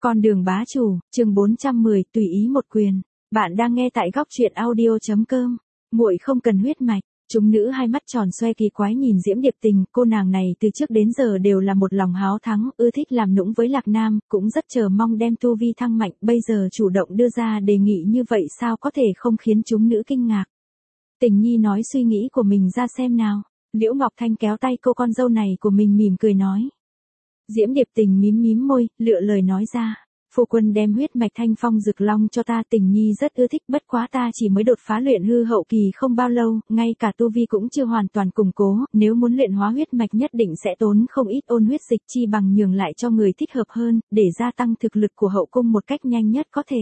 Con đường bá chủ, chương 410, tùy ý một quyền. Bạn đang nghe tại góc truyện audio.com. Muội không cần huyết mạch. Chúng nữ hai mắt tròn xoe kỳ quái nhìn Diễm Điệp Tình, cô nàng này từ trước đến giờ đều là một lòng háo thắng, ưa thích làm nũng với Lạc Nam, cũng rất chờ mong đem tu vi thăng mạnh, bây giờ chủ động đưa ra đề nghị như vậy sao có thể không khiến chúng nữ kinh ngạc. Tình Nhi nói suy nghĩ của mình ra xem nào. Liễu Ngọc Thanh kéo tay cô con dâu này của mình mỉm cười nói. Diễm Điệp Tình mím mím môi, lựa lời nói ra. Phu quân đem huyết mạch Thanh Phong Dực Long cho ta, Tình Nhi rất ưa thích, bất quá ta chỉ mới đột phá luyện hư hậu kỳ không bao lâu, ngay cả tu vi cũng chưa hoàn toàn củng cố, nếu muốn luyện hóa huyết mạch nhất định sẽ tốn không ít ôn huyết dịch, chi bằng nhường lại cho người thích hợp hơn, để gia tăng thực lực của hậu cung một cách nhanh nhất có thể.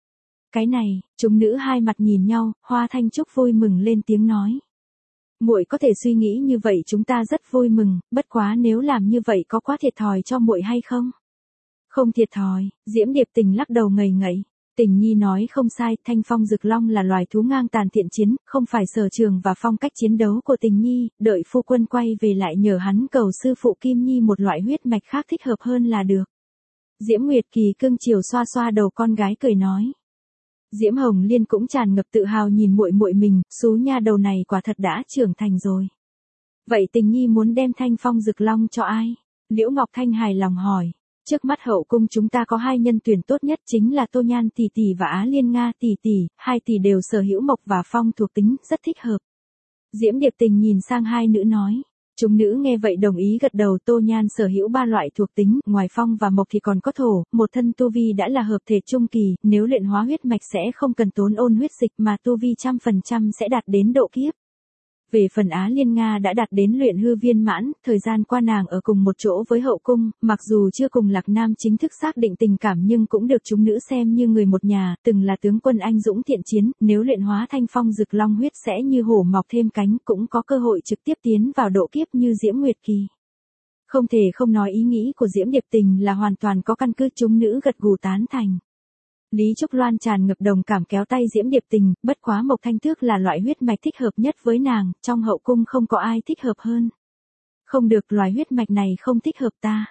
Cái này, chúng nữ hai mặt nhìn nhau, Hoa Thanh Trúc vui mừng lên tiếng nói. Muội có thể suy nghĩ như vậy chúng ta rất vui mừng, bất quá nếu làm như vậy có quá thiệt thòi cho muội hay không? Không thiệt thòi, Diễm Điệp Tình lắc đầu ngây ngậy. Tình Nhi nói không sai, Thanh Phong Dực Long là loài thú ngang tàn thiện chiến, không phải sở trường và phong cách chiến đấu của Tình Nhi, đợi phu quân quay về lại nhờ hắn cầu sư phụ Kim Nhi một loại huyết mạch khác thích hợp hơn là được. Diễm Nguyệt Kỳ cưng chiều xoa xoa đầu con gái cười nói. Diễm Hồng Liên cũng tràn ngập tự hào nhìn muội muội mình, xú nha đầu này quả thật đã trưởng thành rồi. Vậy Tình Nhi muốn đem Thanh Phong Dực Long cho ai? Liễu Ngọc Thanh hài lòng hỏi. Trước mắt hậu cung chúng ta có hai nhân tuyển tốt nhất chính là Tô Nhan tỷ tỷ và Á Liên Nga tỷ tỷ, hai tỷ đều sở hữu mộc và phong thuộc tính, rất thích hợp. Diễm Điệp Tình nhìn sang hai nữ nói. Chúng nữ nghe vậy đồng ý gật đầu. Tô Nhan sở hữu ba loại thuộc tính, ngoài phong và mộc thì còn có thổ, một thân tu vi đã là hợp thể trung kỳ, nếu luyện hóa huyết mạch sẽ không cần tốn ôn huyết dịch mà tu vi 100% sẽ đạt đến độ kiếp. Về phần Á Liên Nga đã đạt đến luyện hư viên mãn, thời gian qua nàng ở cùng một chỗ với hậu cung, mặc dù chưa cùng Lạc Nam chính thức xác định tình cảm nhưng cũng được chúng nữ xem như người một nhà, từng là tướng quân anh dũng thiện chiến, nếu luyện hóa Thanh Phong Dực Long huyết sẽ như hổ mọc thêm cánh, cũng có cơ hội trực tiếp tiến vào độ kiếp như Diễm Nguyệt Kỳ. Không thể không nói ý nghĩ của Diễm Điệp Tình là hoàn toàn có căn cứ, chúng nữ gật gù tán thành. Lý Trúc Loan tràn ngập đồng cảm kéo tay Diễm Điệp Tình, bất quá Mộc Thanh Tước là loại huyết mạch thích hợp nhất với nàng, trong hậu cung không có ai thích hợp hơn. Không được, loài huyết mạch này không thích hợp ta.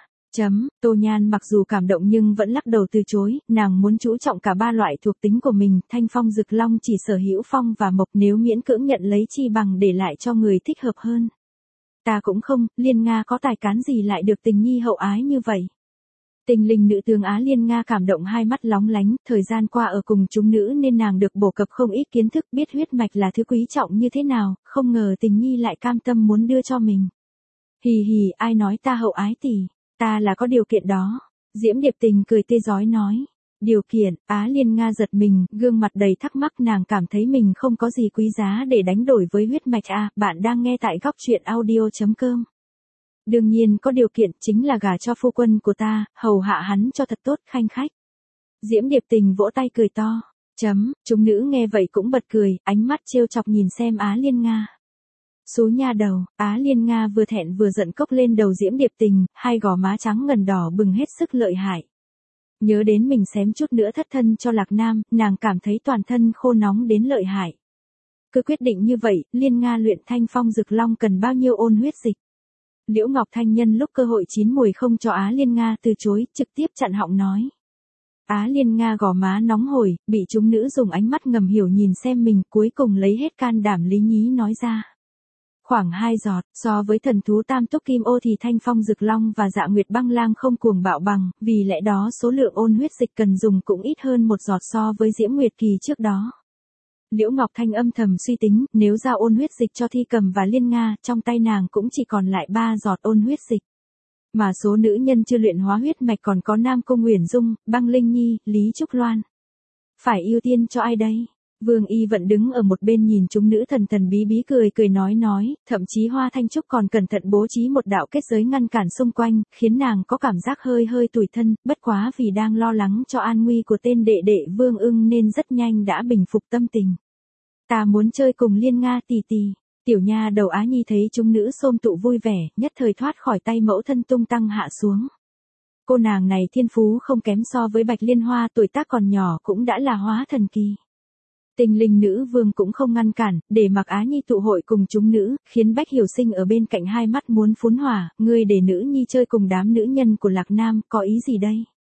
Tô Nhan mặc dù cảm động nhưng vẫn lắc đầu từ chối, nàng muốn chú trọng cả ba loại thuộc tính của mình, Thanh Phong Dực Long chỉ sở hữu phong và mộc, nếu miễn cưỡng nhận lấy chi bằng để lại cho người thích hợp hơn. Ta cũng không, Liên Nga có tài cán gì lại được Tình Nhi hậu ái như vậy. Tình linh nữ tướng Á Liên Nga cảm động hai mắt lóng lánh, thời gian qua ở cùng chúng nữ nên nàng được bổ cập không ít kiến thức, biết huyết mạch là thứ quý trọng như thế nào, không ngờ Tình Nhi lại cam tâm muốn đưa cho mình. Hì hì, ai nói ta hậu ái tỷ, ta là có điều kiện đó. Diễm Điệp Tình cười tê rói nói. Điều kiện? Á Liên Nga giật mình, gương mặt đầy thắc mắc, nàng cảm thấy mình không có gì quý giá để đánh đổi với huyết mạch à. Bạn đang nghe tại góc truyện audio.com. Đương nhiên có điều kiện, chính là gả cho phu quân của ta, hầu hạ hắn cho thật tốt, khanh khách. Diễm Điệp Tình vỗ tay cười to. Chúng nữ nghe vậy cũng bật cười, ánh mắt trêu chọc nhìn xem Á Liên Nga. Xú nha đầu, Á Liên Nga vừa thẹn vừa giận cốc lên đầu Diễm Điệp Tình, hai gò má trắng ngần đỏ bừng hết sức lợi hại. Nhớ đến mình xém chút nữa thất thân cho Lạc Nam, nàng cảm thấy toàn thân khô nóng đến lợi hại. Cứ quyết định như vậy, Liên Nga luyện Thanh Phong Dực Long cần bao nhiêu ôn huyết dịch? Liễu Ngọc Thanh nhân lúc cơ hội chín mùi không cho Á Liên Nga từ chối, trực tiếp chặn họng nói. Á Liên Nga gò má nóng hổi, bị chúng nữ dùng ánh mắt ngầm hiểu nhìn xem mình, cuối cùng lấy hết can đảm lý nhí nói ra. Khoảng 2 giọt, so với thần thú Tam Túc Kim Ô thì Thanh Phong Dực Long và Dạ Nguyệt Băng Lang không cuồng bạo bằng, vì lẽ đó số lượng ôn huyết dịch cần dùng cũng ít hơn 1 giọt so với Diễm Nguyệt Kỳ trước đó. Liễu Ngọc Thanh âm thầm suy tính, nếu giao ôn huyết dịch cho Thi Cầm và Liên Nga, trong tay nàng cũng chỉ còn lại 3 giọt ôn huyết dịch. Mà số nữ nhân chưa luyện hóa huyết mạch còn có Nam Cung Uyển Dung, Băng Linh Nhi, Lý Trúc Loan. Phải ưu tiên cho ai đây? Vương Y vẫn đứng ở một bên nhìn chúng nữ thần thần bí bí cười nói, thậm chí Hoa Thanh Trúc còn cẩn thận bố trí một đạo kết giới ngăn cản xung quanh, khiến nàng có cảm giác hơi tủi thân, bất quá vì đang lo lắng cho an nguy của tên đệ đệ Vương Ưng nên rất nhanh đã bình phục tâm tình. Ta muốn chơi cùng Liên Nga tỷ tỷ. Tiểu nha đầu Á Nhi thấy chúng nữ xôm tụ vui vẻ, nhất thời thoát khỏi tay mẫu thân tung tăng hạ xuống. Cô nàng này thiên phú không kém so với Bạch Liên Hoa, tuổi tác còn nhỏ cũng đã là hóa thần kỳ. Tình linh nữ vương cũng không ngăn cản, để mặc Á Nhi tụ hội cùng chúng nữ, khiến Bách Hiểu Sinh ở bên cạnh hai mắt muốn phún hỏa, ngươi để nữ nhi chơi cùng đám nữ nhân của Lạc Nam, có ý gì đây?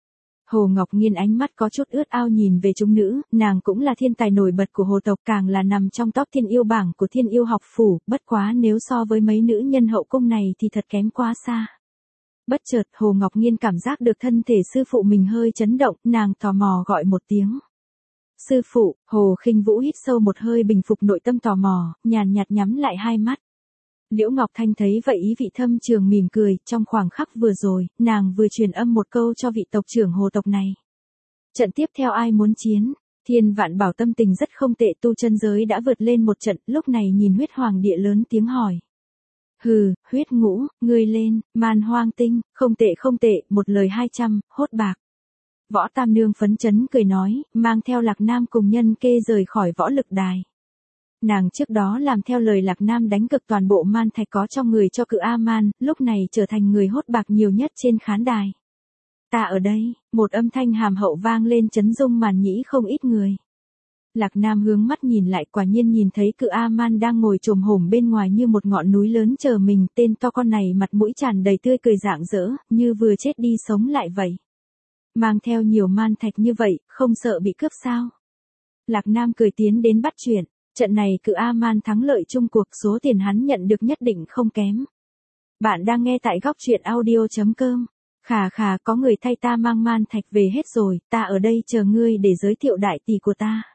Hồ Ngọc Nghiên ánh mắt có chút ướt ao nhìn về chúng nữ, nàng cũng là thiên tài nổi bật của hồ tộc, càng là nằm trong top thiên yêu bảng của thiên yêu học phủ, bất quá nếu so với mấy nữ nhân hậu cung này thì thật kém quá xa. Bất chợt Hồ Ngọc Nghiên cảm giác được thân thể sư phụ mình hơi chấn động, nàng tò mò gọi một tiếng. Sư phụ. Hồ Khinh Vũ hít sâu một hơi bình phục nội tâm tò mò, nhàn nhạt nhắm lại hai mắt. Liễu Ngọc Thanh thấy vậy ý vị thâm trường mỉm cười, trong khoảng khắc vừa rồi, nàng vừa truyền âm một câu cho vị tộc trưởng hồ tộc này. Trận tiếp theo ai muốn chiến? Thiên Vạn Bảo tâm tình rất không tệ, tu chân giới đã vượt lên một trận, lúc này nhìn Huyết Hoàng Địa lớn tiếng hỏi. Hừ, Huyết Ngũ, ngươi lên, Man Hoang Tinh, không tệ, một lời 200, hốt bạc. Võ Tam Nương phấn chấn cười nói, mang theo Lạc Nam cùng Nhân Kê rời khỏi võ lực đài. Nàng trước đó làm theo lời Lạc Nam đánh cực toàn bộ man thạch có trong người cho Cự A-man, lúc này trở thành người hốt bạc nhiều nhất trên khán đài. Ta ở đây, một âm thanh hàm hậu vang lên chấn rung màn nhĩ không ít người. Lạc Nam hướng mắt nhìn lại, quả nhiên nhìn thấy Cự A-man đang ngồi chồm hổm bên ngoài như một ngọn núi lớn chờ mình, tên to con này mặt mũi tràn đầy tươi cười rạng rỡ, như vừa chết đi sống lại vậy. Mang theo nhiều man thạch như vậy, không sợ bị cướp sao? Lạc Nam cười tiến đến bắt chuyện. Trận này Cự A-man thắng lợi chung cuộc, số tiền hắn nhận được nhất định không kém. Bạn đang nghe tại góc truyện audio.com. Khà, có người thay ta mang man thạch về hết rồi, ta ở đây chờ ngươi để giới thiệu đại tỷ của ta.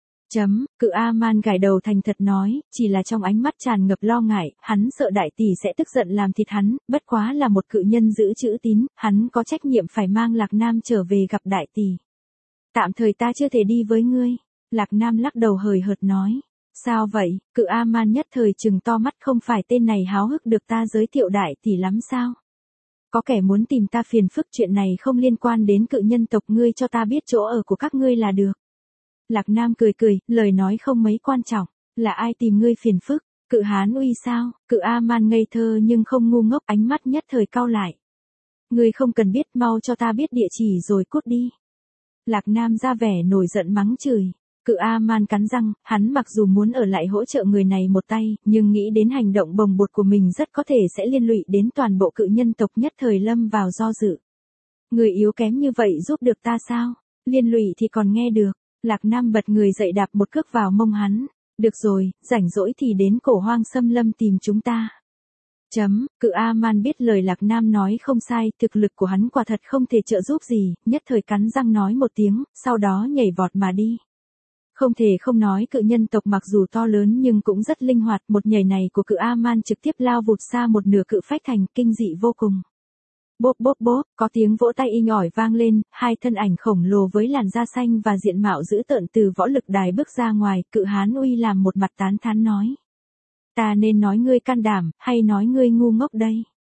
Cự A-man gãi đầu thành thật nói, chỉ là trong ánh mắt tràn ngập lo ngại, hắn sợ đại tỷ sẽ tức giận làm thịt hắn, bất quá là một cự nhân giữ chữ tín, hắn có trách nhiệm phải mang Lạc Nam trở về gặp đại tỷ. Tạm thời ta chưa thể đi với ngươi. Lạc Nam lắc đầu hời hợt nói. Sao vậy? Cự A-man nhất thời trừng to mắt, không phải tên này háo hức được ta giới thiệu đại tỷ lắm sao? Có kẻ muốn tìm ta phiền phức, chuyện này không liên quan đến cự nhân tộc, ngươi cho ta biết chỗ ở của các ngươi là được. Lạc Nam cười, lời nói không mấy quan trọng, là ai tìm ngươi phiền phức? Cự Hán Uy sao? Cự A-man ngây thơ nhưng không ngu ngốc, ánh mắt nhất thời cau lại. Ngươi không cần biết, mau cho ta biết địa chỉ rồi cút đi. Lạc Nam ra vẻ nổi giận mắng chửi. Cự A-man cắn răng, hắn mặc dù muốn ở lại hỗ trợ người này một tay, nhưng nghĩ đến hành động bồng bột của mình rất có thể sẽ liên lụy đến toàn bộ cự nhân tộc, nhất thời lâm vào do dự. Người yếu kém như vậy giúp được ta sao? Liên lụy thì còn nghe được. Lạc Nam bật người dậy đạp một cước vào mông hắn. Được rồi, rảnh rỗi thì đến Cổ Hoang Xâm Lâm tìm chúng ta. Cự A-man biết lời Lạc Nam nói không sai, thực lực của hắn quả thật không thể trợ giúp gì, nhất thời cắn răng nói một tiếng, sau đó nhảy vọt mà đi. Không thể không nói cự nhân tộc mặc dù to lớn nhưng cũng rất linh hoạt, một nhảy này của Cự A-man trực tiếp lao vụt xa một nửa cự phách thành, kinh dị vô cùng. Bốp, có tiếng vỗ tay inh ỏi vang lên, hai thân ảnh khổng lồ với làn da xanh và diện mạo dữ tợn từ võ lực đài bước ra ngoài, Cự Hán Uy làm một mặt tán thán nói. Ta nên nói ngươi can đảm, hay nói ngươi ngu ngốc đây?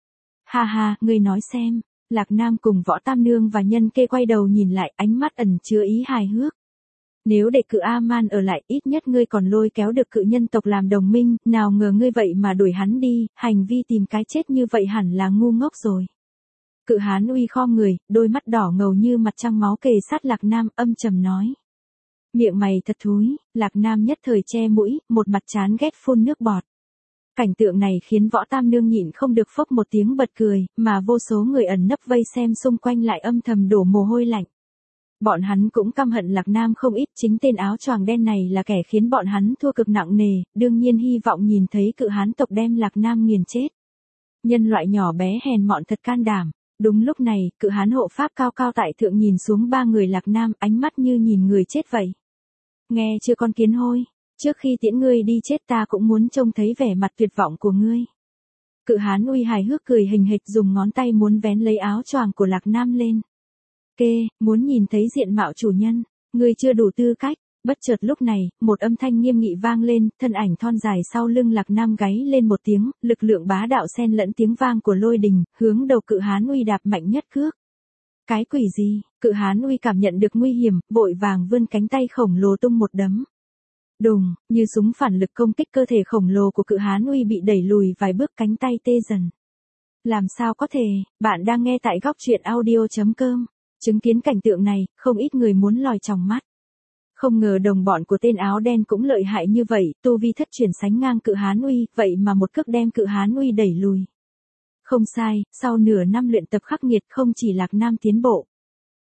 Ha, ngươi nói xem. Lạc Nam cùng Võ Tam Nương và Nhân Kê quay đầu nhìn lại, ánh mắt ẩn chứa ý hài hước. Nếu để Cự A-man ở lại, ít nhất ngươi còn lôi kéo được cự nhân tộc làm đồng minh, nào ngờ ngươi vậy mà đuổi hắn đi, hành vi tìm cái chết như vậy hẳn là ngu ngốc rồi. Cự Hán Uy khom người, đôi mắt đỏ ngầu như mặt trăng máu kề sát Lạc Nam, âm trầm nói. Miệng mày thật thúi. Lạc Nam nhất thời che mũi, một mặt chán ghét phun nước bọt. Cảnh tượng này khiến Võ Tam Nương nhịn không được phốc một tiếng bật cười, mà vô số người ẩn nấp vây xem xung quanh lại âm thầm đổ mồ hôi lạnh. Bọn hắn cũng căm hận Lạc Nam không ít, chính tên áo choàng đen này là kẻ khiến bọn hắn thua cực nặng nề, đương nhiên hy vọng nhìn thấy cự hán tộc đem Lạc Nam nghiền chết. Nhân loại nhỏ bé hèn mọn thật can đảm. Đúng lúc này, cự hán hộ pháp cao cao tại thượng nhìn xuống ba người Lạc Nam, ánh mắt như nhìn người chết vậy. Nghe chưa con kiến hôi, trước khi tiễn ngươi đi chết ta cũng muốn trông thấy vẻ mặt tuyệt vọng của ngươi. Cự Hán Uy hài hước cười hình hịch, dùng ngón tay muốn vén lấy áo choàng của Lạc Nam lên. Kê, muốn nhìn thấy diện mạo chủ nhân, ngươi chưa đủ tư cách. Bất chợt lúc này, một âm thanh nghiêm nghị vang lên, thân ảnh thon dài sau lưng Lạc Nam gáy lên một tiếng, lực lượng bá đạo xen lẫn tiếng vang của lôi đình, hướng đầu Cự Hán Uy đạp mạnh nhất cước. Cái quỷ gì? Cự Hán Uy cảm nhận được nguy hiểm, vội vàng vươn cánh tay khổng lồ tung một đấm. Đùng, như súng phản lực công kích, cơ thể khổng lồ của Cự Hán Uy bị đẩy lùi vài bước, cánh tay tê dần. Làm sao có thể? Bạn đang nghe tại góc truyện audio.com. Chứng kiến cảnh tượng này, không ít người muốn lòi tròng mắt. Không ngờ đồng bọn của tên áo đen cũng lợi hại như vậy, tu vi thất truyền sánh ngang Cự Hán Uy, vậy mà một cước đem Cự Hán Uy đẩy lùi. Không sai, sau nửa năm luyện tập khắc nghiệt không chỉ Lạc Nam tiến bộ,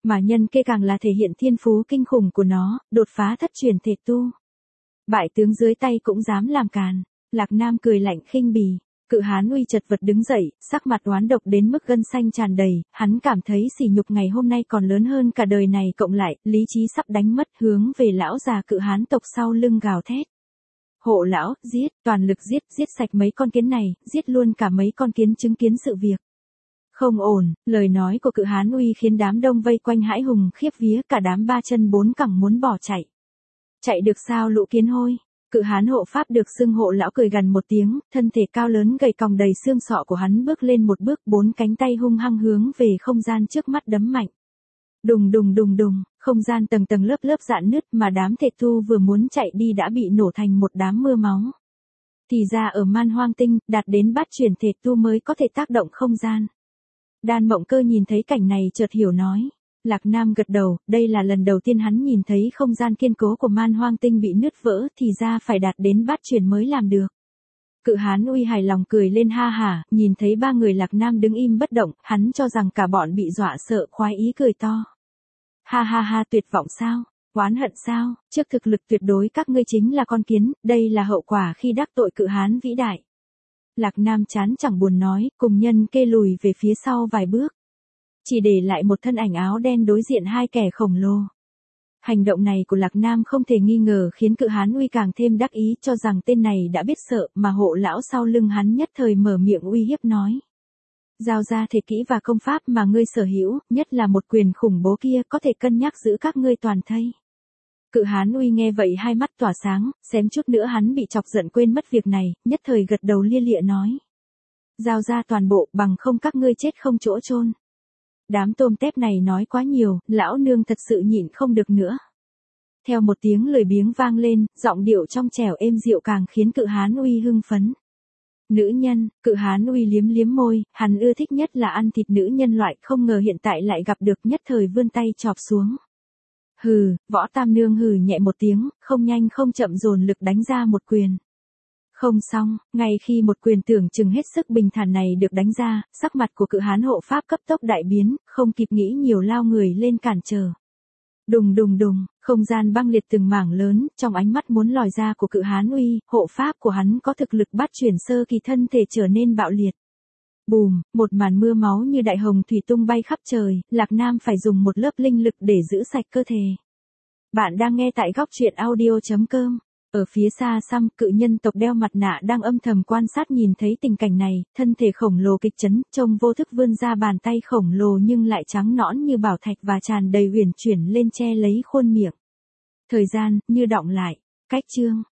Mà nhân kê càng là thể hiện thiên phú kinh khủng của nó, đột phá thất truyền thể tu. Bại tướng dưới tay cũng dám làm càn. Lạc Nam cười lạnh khinh bỉ. Cự hán uy chật vật đứng dậy, sắc mặt oán độc đến mức gân xanh tràn đầy, hắn cảm thấy sỉ nhục ngày hôm nay còn lớn hơn cả đời này cộng lại, lý trí sắp đánh mất, hướng về lão già cự hán tộc sau lưng gào thét. Hộ lão, giết, toàn lực giết, giết sạch mấy con kiến này, giết luôn cả mấy con kiến chứng kiến sự việc. Không ổn, lời nói của cự hán uy khiến đám đông vây quanh hãi hùng khiếp vía, cả đám ba chân bốn cẳng muốn bỏ chạy. Chạy được sao lũ kiến hôi? Cự hán hộ pháp được xưng hộ lão cười gằn một tiếng, thân thể cao lớn gầy còng đầy xương sọ của hắn bước lên một bước, bốn cánh tay hung hăng hướng về không gian trước mắt đấm mạnh. Đùng đùng đùng đùng, không gian tầng tầng lớp lớp rạn nứt mà đám thể tu vừa muốn chạy đi đã bị nổ thành một đám mưa máu. Thì ra ở Man Hoang Tinh, đạt đến bát chuyển thể tu mới có thể tác động không gian. Đan Mộng Cơ nhìn thấy cảnh này chợt hiểu nói. Lạc Nam gật đầu, đây là lần đầu tiên hắn nhìn thấy không gian kiên cố của Man Hoang Tinh bị nứt vỡ, thì ra phải đạt đến bát chuyển mới làm được. Cự hán uy hài lòng cười lên ha hả, nhìn thấy ba người Lạc Nam đứng im bất động, hắn cho rằng cả bọn bị dọa sợ, khoái ý cười to. Ha ha ha, tuyệt vọng sao? Oán hận sao? Trước thực lực tuyệt đối các ngươi chính là con kiến, đây là hậu quả khi đắc tội cự hán vĩ đại. Lạc Nam chán chẳng buồn nói, cùng nhân kê lùi về phía sau vài bước. Chỉ để lại một thân ảnh áo đen đối diện hai kẻ khổng lồ. Hành động này của Lạc Nam không thể nghi ngờ khiến cự hán uy càng thêm đắc ý, cho rằng tên này đã biết sợ, mà hộ lão sau lưng hắn nhất thời mở miệng uy hiếp nói. Giao ra thể kỹ và công pháp mà ngươi sở hữu, nhất là một quyền khủng bố kia, có thể cân nhắc giữ các ngươi toàn thây. Cự hán uy nghe vậy hai mắt tỏa sáng, xém chút nữa hắn bị chọc giận quên mất việc này, nhất thời gật đầu lia lịa nói. Giao ra toàn bộ, bằng không các ngươi chết không chỗ chôn. Đám tôm tép này nói quá nhiều, lão nương thật sự nhịn không được nữa. Theo một tiếng lười biếng vang lên, giọng điệu trong trẻo êm dịu càng khiến cự hán uy hưng phấn. Nữ nhân, cự hán uy liếm liếm môi, hắn ưa thích nhất là ăn thịt nữ nhân loại, không ngờ hiện tại lại gặp được, nhất thời vươn tay chọc xuống. Hừ, Võ Tam Nương hừ nhẹ một tiếng, không nhanh không chậm dồn lực đánh ra một quyền. Không xong, ngay khi một quyền tưởng chừng hết sức bình thản này được đánh ra, sắc mặt của cự hán hộ pháp cấp tốc đại biến, không kịp nghĩ nhiều lao người lên cản trở. Đùng đùng đùng, không gian băng liệt từng mảng lớn, trong ánh mắt muốn lòi ra của cự hán uy, hộ pháp của hắn có thực lực bát chuyển sơ kỳ, thân thể trở nên bạo liệt. Bùm, một màn mưa máu như đại hồng thủy tung bay khắp trời, Lạc Nam phải dùng một lớp linh lực để giữ sạch cơ thể. Bạn đang nghe tại góc truyện audio.com. Ở phía xa xăm, cự nhân tộc đeo mặt nạ đang âm thầm quan sát nhìn thấy tình cảnh này, thân thể khổng lồ kịch chấn, trông vô thức vươn ra bàn tay khổng lồ nhưng lại trắng nõn như bảo thạch và tràn đầy uyển chuyển lên che lấy khuôn miệng. Thời gian, như đọng lại. Cách chương.